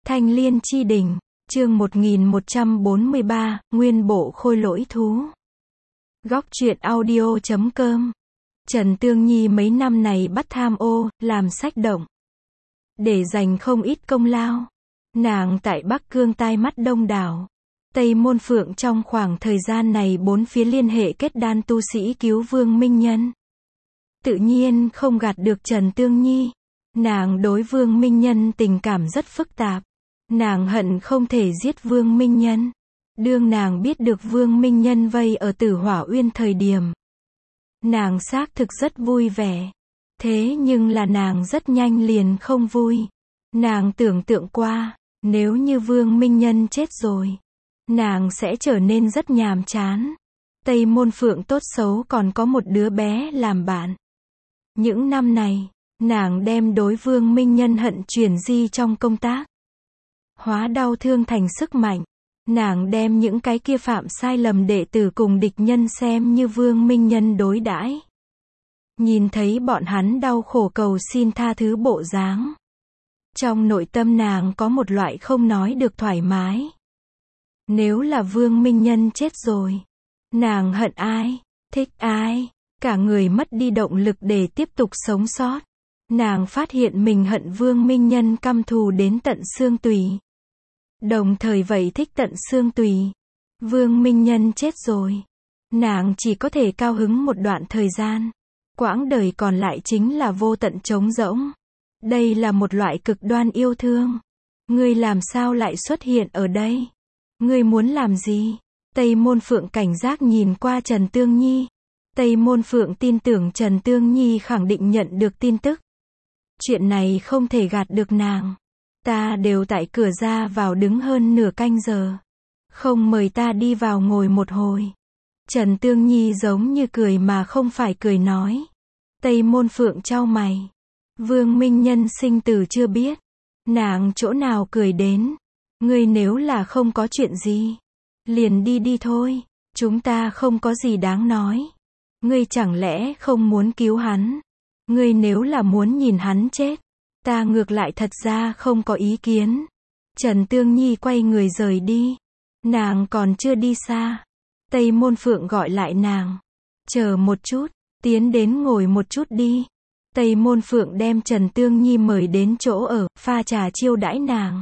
Thanh Liên Chi Đỉnh, chương 1143, Nguyên Bộ Khôi Lỗi Thú. Góc truyện audio.com. Trần Tương Nhi mấy năm này bắt tham ô, làm sách động, để dành không ít công lao. Nàng tại Bắc Cương tai mắt đông đảo. Tây Môn Phượng trong khoảng thời gian này bốn phía liên hệ kết đan tu sĩ cứu Vương Minh Nhân. Tự nhiên không gạt được Trần Tương Nhi. Nàng đối Vương Minh Nhân tình cảm rất phức tạp. Nàng hận không thể giết Vương Minh Nhân. Đương nàng biết được Vương Minh Nhân vây ở Tử Hỏa Uyên thời điểm, nàng xác thực rất vui vẻ. Thế nhưng là nàng rất nhanh liền không vui. Nàng tưởng tượng qua, nếu như Vương Minh Nhân chết rồi, nàng sẽ trở nên rất nhàm chán. Tây Môn Phượng tốt xấu còn có một đứa bé làm bạn. Những năm này, nàng đem đối Vương Minh Nhân hận chuyển di trong công tác, hóa đau thương thành sức mạnh. Nàng đem những cái kia phạm sai lầm đệ tử cùng địch nhân xem như Vương Minh Nhân đối đãi. Nhìn thấy bọn hắn đau khổ cầu xin tha thứ bộ dáng, trong nội tâm nàng có một loại không nói được thoải mái. Nếu là Vương Minh Nhân chết rồi, nàng hận ai, thích ai, cả người mất đi động lực để tiếp tục sống sót. Nàng phát hiện mình hận Vương Minh Nhân căm thù đến tận xương tủy. Đồng thời vậy thích tận xương tủy. Vương Minh Nhân chết rồi, nàng chỉ có thể cao hứng một đoạn thời gian. Quãng đời còn lại chính là vô tận trống rỗng. Đây là một loại cực đoan yêu thương. Ngươi làm sao lại xuất hiện ở đây? Ngươi muốn làm gì? Tây Môn Phượng cảnh giác nhìn qua Trần Tương Nhi. Tây Môn Phượng tin tưởng Trần Tương Nhi khẳng định nhận được tin tức. Chuyện này không thể gạt được nàng. Ta đều tại cửa ra vào đứng hơn nửa canh giờ. Không mời ta đi vào ngồi một hồi. Trần Tương Nhi giống như cười mà không phải cười nói. Tây Môn Phượng chau mày. Vương Minh Nhân sinh tử chưa biết. Nàng chỗ nào cười đến. Ngươi nếu là không có chuyện gì, liền đi đi thôi. Chúng ta không có gì đáng nói. Ngươi chẳng lẽ không muốn cứu hắn? Ngươi nếu là muốn nhìn hắn chết, ta ngược lại thật ra không có ý kiến. Trần Tương Nhi quay người rời đi. Nàng còn chưa đi xa, Tây Môn Phượng gọi lại nàng. Chờ một chút, tiến đến ngồi một chút đi. Tây Môn Phượng đem Trần Tương Nhi mời đến chỗ ở, pha trà chiêu đãi nàng.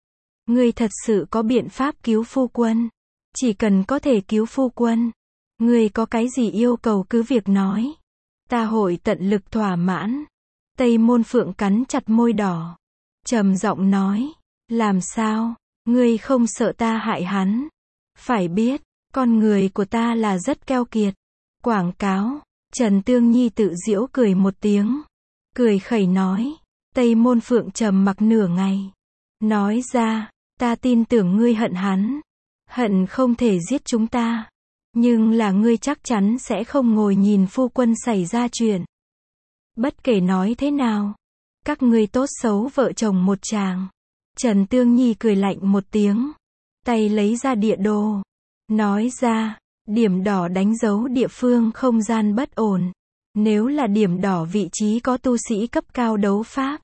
Ngươi thật sự có biện pháp cứu phu quân? Chỉ cần có thể cứu phu quân, ngươi có cái gì yêu cầu cứ việc nói. Ta hội tận lực thỏa mãn. Tây Môn Phượng cắn chặt môi đỏ, trầm giọng nói, làm sao, ngươi không sợ ta hại hắn? Phải biết, con người của ta là rất keo kiệt. Quảng cáo. Trần Tương Nhi tự giễu cười một tiếng, cười khẩy nói. Tây Môn Phượng trầm mặc nửa ngày, nói ra, ta tin tưởng ngươi hận hắn, hận không thể giết chúng ta, nhưng là ngươi chắc chắn sẽ không ngồi nhìn phu quân xảy ra chuyện. Bất kể nói thế nào, các ngươi tốt xấu vợ chồng một chàng. Trần Tương Nhi cười lạnh một tiếng, tay lấy ra địa đồ, nói ra, điểm đỏ đánh dấu địa phương không gian bất ổn. Nếu là điểm đỏ vị trí có tu sĩ cấp cao đấu pháp.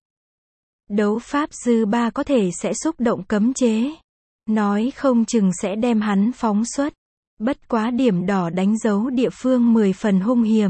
Đấu pháp dư ba có thể sẽ xúc động cấm chế. Nói không chừng sẽ đem hắn phóng xuất. Bất quá điểm đỏ đánh dấu địa phương 10 phần hung hiểm.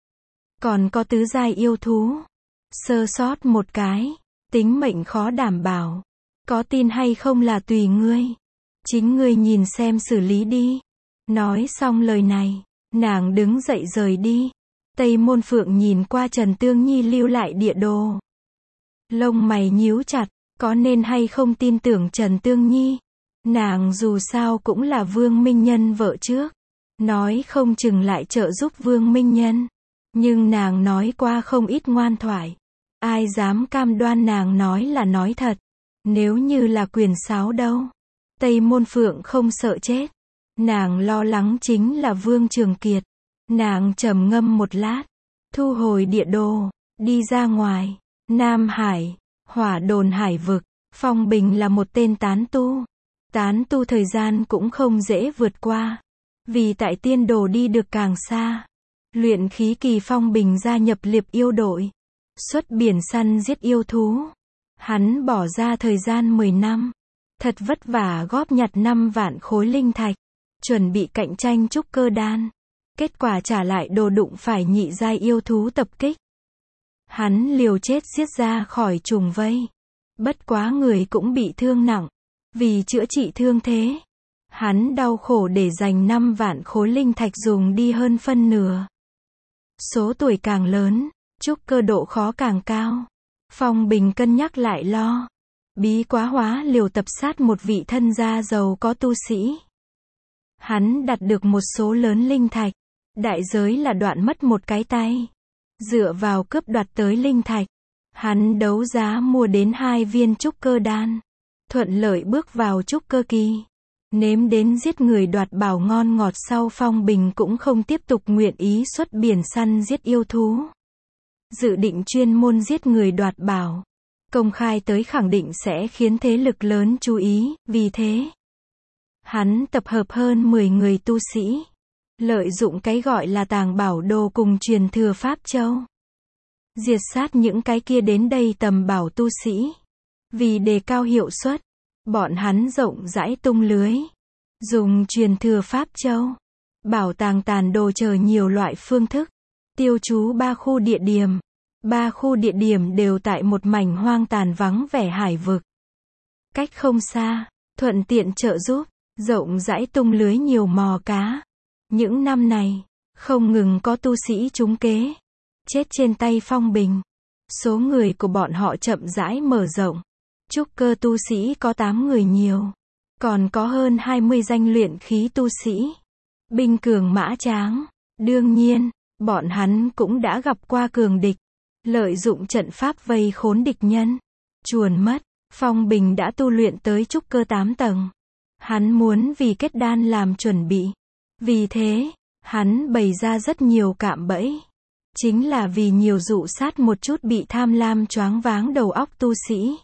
Còn có tứ giai yêu thú. Sơ sót một cái, tính mệnh khó đảm bảo. Có tin hay không là tùy ngươi. Chính ngươi nhìn xem xử lý đi. Nói xong lời này, nàng đứng dậy rời đi. Tây Môn Phượng nhìn qua Trần Tương Nhi lưu lại địa đồ. Lông mày nhíu chặt, có nên hay không tin tưởng Trần Tương Nhi? Nàng dù sao cũng là Vương Minh Nhân vợ trước. Nói không chừng lại trợ giúp Vương Minh Nhân. Nhưng nàng nói qua không ít ngoan thoại. Ai dám cam đoan nàng nói là nói thật? Nếu như là quyền sáo đâu? Tây Môn Phượng không sợ chết. Nàng lo lắng chính là Vương Trường Kiệt. Nàng trầm ngâm một lát, thu hồi địa đồ, đi ra ngoài. Nam Hải, Hỏa Đồn Hải vực. Phong Bình là một tên tán tu. Tán tu thời gian cũng không dễ vượt qua. Vì tại tiên đồ đi được càng xa. Luyện khí kỳ Phong Bình gia nhập Liệp Yêu đội. Xuất biển săn giết yêu thú. Hắn bỏ ra thời gian 10 năm, thật vất vả góp nhặt 5 vạn khối linh thạch, chuẩn bị cạnh tranh trúc cơ đan. Kết quả trả lại đồ đụng phải nhị giai yêu thú tập kích. Hắn liều chết giết ra khỏi trùng vây. Bất quá người cũng bị thương nặng. Vì chữa trị thương thế, hắn đau khổ để dành 5 vạn khối linh thạch dùng đi hơn phân nửa. Số tuổi càng lớn, trúc cơ độ khó càng cao. Phong Bình cân nhắc lại lo. Bí quá hóa liều tập sát một vị thân gia giàu có tu sĩ. Hắn đạt được một số lớn linh thạch. Đại giới là đoạn mất một cái tay. Dựa vào cướp đoạt tới linh thạch, hắn đấu giá mua đến 2 viên trúc cơ đan. Thuận lợi bước vào trúc cơ kỳ. Nếm đến giết người đoạt bảo ngon ngọt sau, Phong Bình cũng không tiếp tục nguyện ý xuất biển săn giết yêu thú. Dự định chuyên môn giết người đoạt bảo. Công khai tới khẳng định sẽ khiến thế lực lớn chú ý, vì thế hắn tập hợp hơn 10 người tu sĩ. Lợi dụng cái gọi là tàng bảo đồ cùng truyền thừa Pháp Châu. Diệt sát những cái kia đến đây tầm bảo tu sĩ. Vì đề cao hiệu suất, bọn hắn rộng rãi tung lưới. Dùng truyền thừa Pháp Châu, bảo tàng tàn đồ chờ nhiều loại phương thức. Tiêu trú 3 khu địa điểm. 3 khu địa điểm đều tại một mảnh hoang tàn vắng vẻ hải vực. Cách không xa, thuận tiện trợ giúp, rộng rãi tung lưới nhiều mò cá. Những năm này, không ngừng có tu sĩ trúng kế, chết trên tay Phong Bình. Số người của bọn họ chậm rãi mở rộng. Trúc cơ tu sĩ có 8 người nhiều. Còn có hơn 20 danh luyện khí tu sĩ. Binh cường mã tráng. Đương nhiên, bọn hắn cũng đã gặp qua cường địch. Lợi dụng trận pháp vây khốn địch nhân. Chuồn mất, Phong Bình đã tu luyện tới trúc cơ 8 tầng. Hắn muốn vì kết đan làm chuẩn bị. Vì thế, hắn bày ra rất nhiều cạm bẫy. Chính là vì nhiều dụ sát một chút bị tham lam choáng váng đầu óc tu sĩ.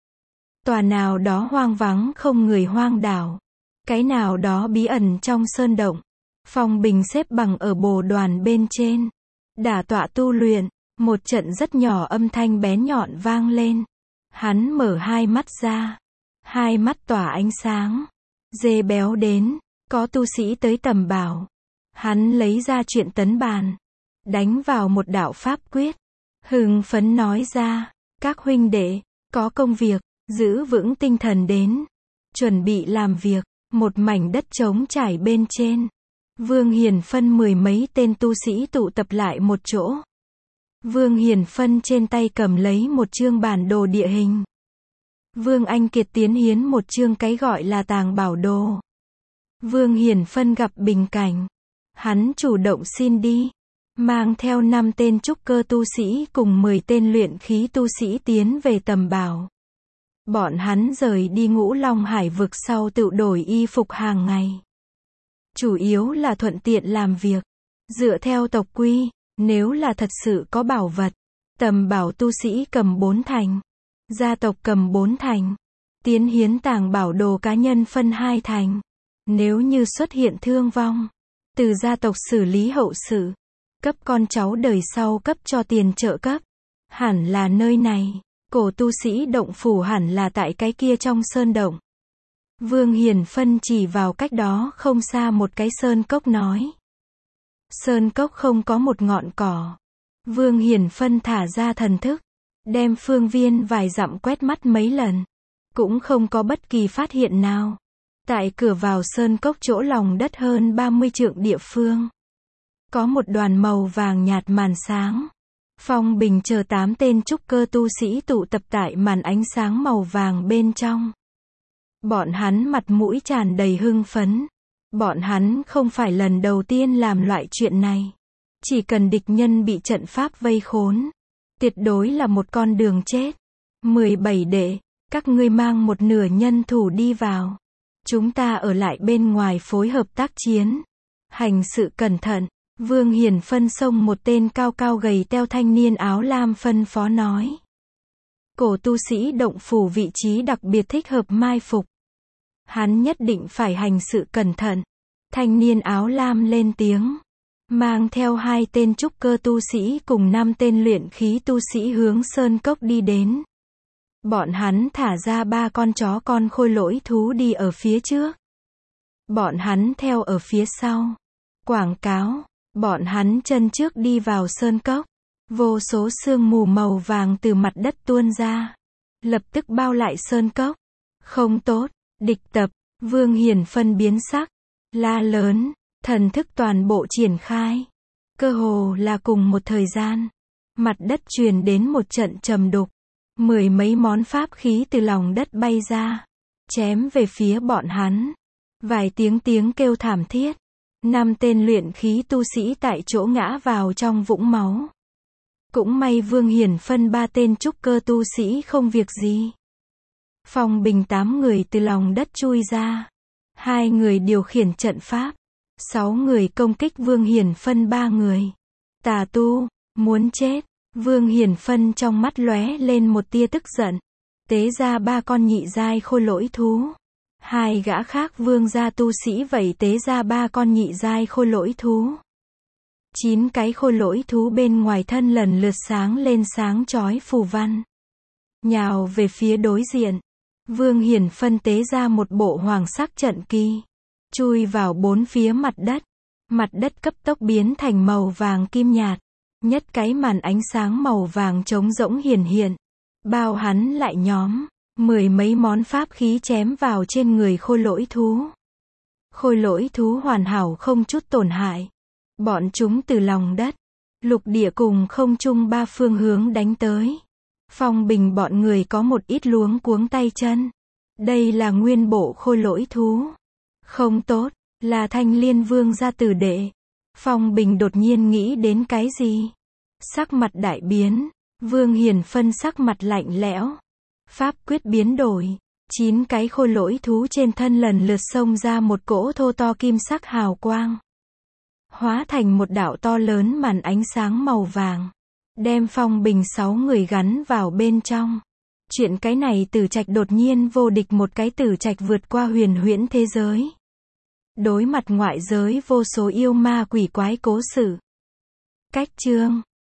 Tòa nào đó hoang vắng không người hoang đảo. Cái nào đó bí ẩn trong sơn động. Phong Bình xếp bằng ở bồ đoàn bên trên. Đả tọa tu luyện. Một trận rất nhỏ âm thanh bén nhọn vang lên. Hắn mở hai mắt ra. Hai mắt tỏa ánh sáng. Dê béo đến. Có tu sĩ tới tầm bảo. Hắn lấy ra chuyện tấn bàn. Đánh vào một đạo pháp quyết. Hưng phấn nói ra. Các huynh đệ, có công việc, giữ vững tinh thần đến. Chuẩn bị làm việc. Một mảnh đất trống trải bên trên. Vương Hiền phân 10 mấy tên tu sĩ tụ tập lại một chỗ. Vương Hiền phân trên tay cầm lấy một chương bản đồ địa hình. Vương Anh Kiệt tiến hiến một chương cái gọi là tàng bảo đồ. Vương Hiền phân gặp bình cảnh. Hắn chủ động xin đi. Mang theo 5 tên trúc cơ tu sĩ cùng 10 tên luyện khí tu sĩ tiến về tầm bảo. Bọn hắn rời đi Ngũ Long Hải vực sau tự đổi y phục hàng ngày. Chủ yếu là thuận tiện làm việc. Dựa theo tộc quy, nếu là thật sự có bảo vật, tầm bảo tu sĩ cầm 4 thành. Gia tộc cầm 4 thành. Tiến hiến tàng bảo đồ cá nhân phân 2 thành. Nếu như xuất hiện thương vong, từ gia tộc xử lý hậu sự. Cấp con cháu đời sau cấp cho tiền trợ cấp. Hẳn là nơi này. Cổ tu sĩ động phủ hẳn là tại cái kia trong sơn động. Vương Hiền phân chỉ vào cách đó không xa một cái sơn cốc nói. Sơn cốc không có một ngọn cỏ. Vương Hiền phân thả ra thần thức. Đem phương viên vài dặm quét mắt mấy lần. Cũng không có bất kỳ phát hiện nào. Tại cửa vào sơn cốc chỗ lòng đất hơn 30 trượng địa phương. Có một đoàn màu vàng nhạt màn sáng. Phong Bình chờ 8 tên trúc cơ tu sĩ tụ tập tại màn ánh sáng màu vàng bên trong. Bọn hắn mặt mũi tràn đầy hưng phấn. Bọn hắn không phải lần đầu tiên làm loại chuyện này. Chỉ cần địch nhân bị trận pháp vây khốn, tuyệt đối là một con đường chết. 17 đệ, các ngươi mang một nửa nhân thủ đi vào. Chúng ta ở lại bên ngoài phối hợp tác chiến. Hành sự cẩn thận. Vương Hiền phân xông một tên cao cao gầy teo thanh niên áo lam phân phó nói. Cổ tu sĩ động phủ vị trí đặc biệt thích hợp mai phục. Hắn nhất định phải hành sự cẩn thận. Thanh niên áo lam lên tiếng. Mang theo 2 tên trúc cơ tu sĩ cùng 5 tên luyện khí tu sĩ hướng sơn cốc đi đến. Bọn hắn thả ra 3 con chó con khôi lỗi thú đi ở phía trước. Bọn hắn theo ở phía sau. Quảng cáo. Bọn hắn chân trước đi vào sơn cốc. Vô số sương mù màu vàng từ mặt đất tuôn ra. Lập tức bao lại sơn cốc. Không tốt. Địch tập. Vương Hiển Phân biến sắc. La lớn. Thần thức toàn bộ triển khai. Cơ hồ là cùng một thời gian. Mặt đất truyền đến một trận trầm đục. 10 mấy món pháp khí từ lòng đất bay ra. Chém về phía bọn hắn. Vài tiếng kêu thảm thiết. 5 tên luyện khí tu sĩ tại chỗ ngã vào trong vũng máu. Cũng may Vương Hiển Phân 3 tên trúc cơ tu sĩ không việc gì. Phong Bình 8 người từ lòng đất chui ra. 2 người điều khiển trận pháp. 6 người công kích Vương Hiển Phân 3 người. Tà tu, muốn chết. Vương Hiển Phân trong mắt lóe lên một tia tức giận. Tế ra 3 con nhị giai khôi lỗi thú. 2 gã khác vương gia tu sĩ vậy tế ra 3 con nhị giai khôi lỗi thú. 9 cái khôi lỗi thú bên ngoài thân lần lượt sáng lên sáng chói phù văn. Nhào về phía đối diện. Vương Hiển Phân tế ra một bộ hoàng sắc trận kỳ. Chui vào 4 phía mặt đất. Mặt đất cấp tốc biến thành màu vàng kim nhạt. Nhất cái màn ánh sáng màu vàng trống rỗng hiển hiện. Bao hắn lại nhóm. 10 mấy món pháp khí chém vào trên người khôi lỗi thú. Khôi lỗi thú hoàn hảo không chút tổn hại. Bọn chúng từ lòng đất, lục địa cùng không trung 3 phương hướng đánh tới. Phong Bình bọn người có một ít luống cuống tay chân. Đây là nguyên bộ khôi lỗi thú. Không tốt, là Thanh Liên Vương gia tử đệ. Phong Bình đột nhiên nghĩ đến cái gì? Sắc mặt đại biến. Vương Hiển Phân sắc mặt lạnh lẽo. Pháp quyết biến đổi. 9 cái khôi lỗi thú trên thân lần lượt xông ra một cỗ thô to kim sắc hào quang. Hóa thành một đạo to lớn màn ánh sáng màu vàng. Đem Phong Bình 6 người gắn vào bên trong. Chuyện cái này Tử Trạch đột nhiên vô địch một cái Tử Trạch vượt qua huyền huyễn thế giới. Đối mặt ngoại giới vô số yêu ma quỷ quái cố sự. Cách chương